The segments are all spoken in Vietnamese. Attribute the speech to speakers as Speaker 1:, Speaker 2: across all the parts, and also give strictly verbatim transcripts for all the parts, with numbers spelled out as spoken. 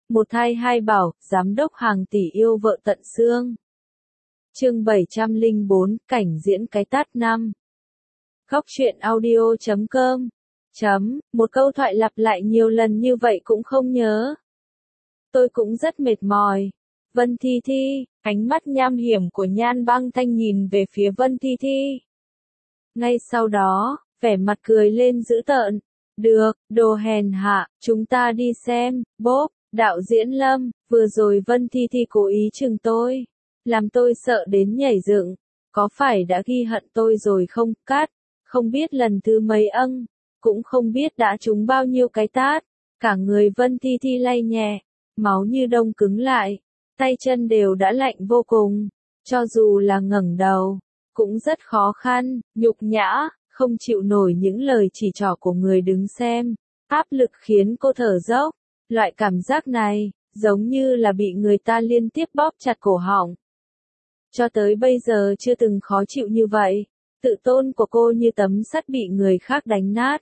Speaker 1: Một thai hai bảo, giám đốc hàng tỷ yêu vợ tận xương. Chương bảy trăm lẻ bốn, cảnh diễn cái tát năm. Góc truyện audio chấm com. Chấm, một câu thoại lặp lại nhiều lần như vậy cũng không nhớ. Tôi cũng rất mệt mỏi. Vân Thi Thi, ánh mắt nham hiểm của Nhan Băng Thanh nhìn về phía Vân Thi Thi. Ngay sau đó, vẻ mặt cười lên dữ tợn. Được, đồ hèn hạ, chúng ta đi xem, bốp, đạo diễn Lâm, vừa rồi Vân Thi Thi cố ý chừng tôi. Làm tôi sợ đến nhảy dựng. Có phải đã ghi hận tôi rồi không, cát? Không biết lần thứ mấy âng, cũng không biết đã trúng bao nhiêu cái tát. Cả người Vân Thi Thi lay nhẹ, máu như đông cứng lại, tay chân đều đã lạnh vô cùng. Cho dù là ngẩng đầu, cũng rất khó khăn, nhục nhã, không chịu nổi những lời chỉ trỏ của người đứng xem. Áp lực khiến cô thở dốc. Loại cảm giác này, giống như là bị người ta liên tiếp bóp chặt cổ họng. Cho tới bây giờ chưa từng khó chịu như vậy. Tự tôn của cô như tấm sắt bị người khác đánh nát.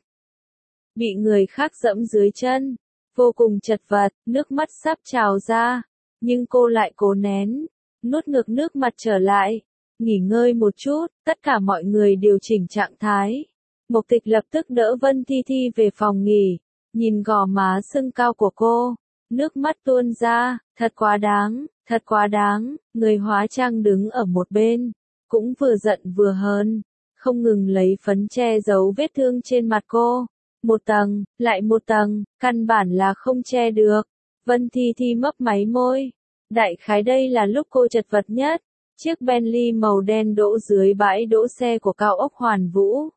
Speaker 1: Bị người khác dẫm dưới chân. Vô cùng chật vật, nước mắt sắp trào ra. Nhưng cô lại cố nén. Nuốt ngược nước mặt trở lại. Nghỉ ngơi một chút, tất cả mọi người điều chỉnh trạng thái. Mộc Tịch lập tức đỡ Vân Thi Thi về phòng nghỉ. Nhìn gò má sưng cao của cô. Nước mắt tuôn ra, thật quá đáng, thật quá đáng. Người hóa trang đứng ở một bên. Cũng vừa giận vừa hờn. Không ngừng lấy phấn che giấu vết thương trên mặt cô. Một tầng, lại một tầng, căn bản là không che được. Vân Thi Thi mấp máy môi. Đại khái đây là lúc cô chật vật nhất. Chiếc Bentley màu đen đỗ dưới bãi đỗ xe của cao ốc Hoàn Vũ.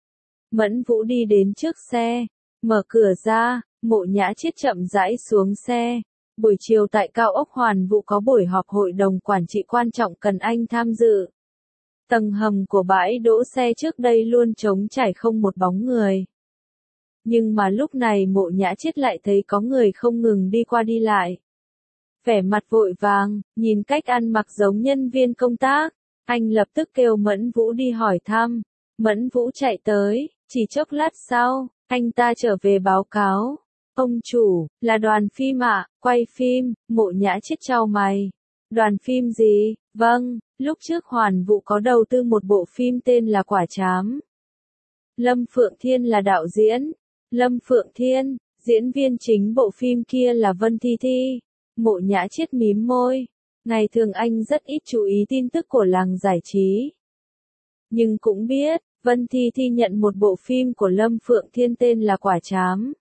Speaker 1: Mẫn Vũ đi đến trước xe, mở cửa ra, Mộ Nhã Chiết chậm rãi xuống xe. Buổi chiều tại cao ốc Hoàn Vũ có buổi họp hội đồng quản trị quan trọng cần anh tham dự. Tầng hầm của bãi đỗ xe trước đây luôn trống trải không một bóng người. Nhưng mà lúc này Mộ Nhã Chiết lại thấy có người không ngừng đi qua đi lại. Vẻ mặt vội vàng, nhìn cách ăn mặc giống nhân viên công tác, anh lập tức kêu Mẫn Vũ đi hỏi thăm. Mẫn Vũ chạy tới, chỉ chốc lát sau, anh ta trở về báo cáo. Ông chủ, là đoàn phim ạ, quay phim. Mộ Nhã Chiết chau mày. Đoàn phim gì? Vâng, lúc trước Hoàn Vũ có đầu tư một bộ phim tên là Quả Trám. Lâm Phượng Thiên là đạo diễn. Lâm Phượng Thiên, diễn viên chính bộ phim kia là Vân Thi Thi. Mộ Nhã Chiết mím môi. Ngày thường anh rất ít chú ý tin tức của làng giải trí. Nhưng cũng biết, Vân Thi Thi nhận một bộ phim của Lâm Phượng Thiên tên là Quả Trám.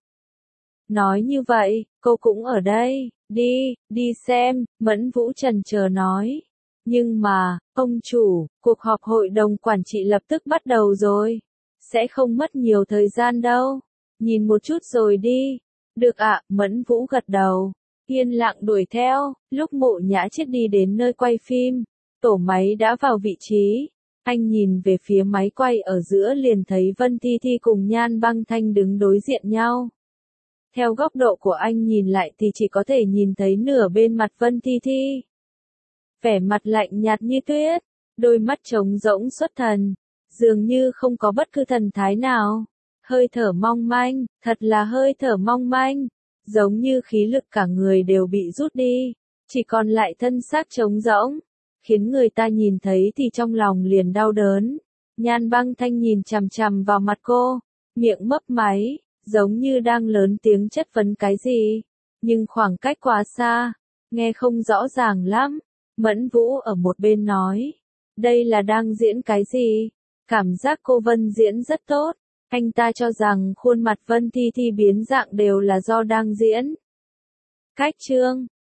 Speaker 1: Nói như vậy, cô cũng ở đây, đi, đi xem, Mẫn Vũ chần chờ nói. Nhưng mà, ông chủ, cuộc họp hội đồng quản trị lập tức bắt đầu rồi. Sẽ không mất nhiều thời gian đâu. Nhìn một chút rồi đi. Được ạ, Mẫn Vũ gật đầu. Yên lặng đuổi theo, lúc Mộ Nhã Chiết đi đến nơi quay phim, tổ máy đã vào vị trí. Anh nhìn về phía máy quay ở giữa liền thấy Vân Thi Thi cùng Nhan Băng Thanh đứng đối diện nhau. Theo góc độ của anh nhìn lại thì chỉ có thể nhìn thấy nửa bên mặt Vân Thi Thi. Vẻ mặt lạnh nhạt như tuyết, đôi mắt trống rỗng xuất thần, dường như không có bất cứ thần thái nào. Hơi thở mong manh, thật là hơi thở mong manh. Giống như khí lực cả người đều bị rút đi, chỉ còn lại thân xác trống rỗng, khiến người ta nhìn thấy thì trong lòng liền đau đớn. Nhan Băng Thanh nhìn chằm chằm vào mặt cô, miệng mấp máy, giống như đang lớn tiếng chất vấn cái gì, nhưng khoảng cách quá xa, nghe không rõ ràng lắm. Mẫn Vũ ở một bên nói, đây là đang diễn cái gì? Cảm giác cô Vân diễn rất tốt. Anh ta cho rằng khuôn mặt Vân Thi Thi biến dạng đều là do đang diễn. Cách chương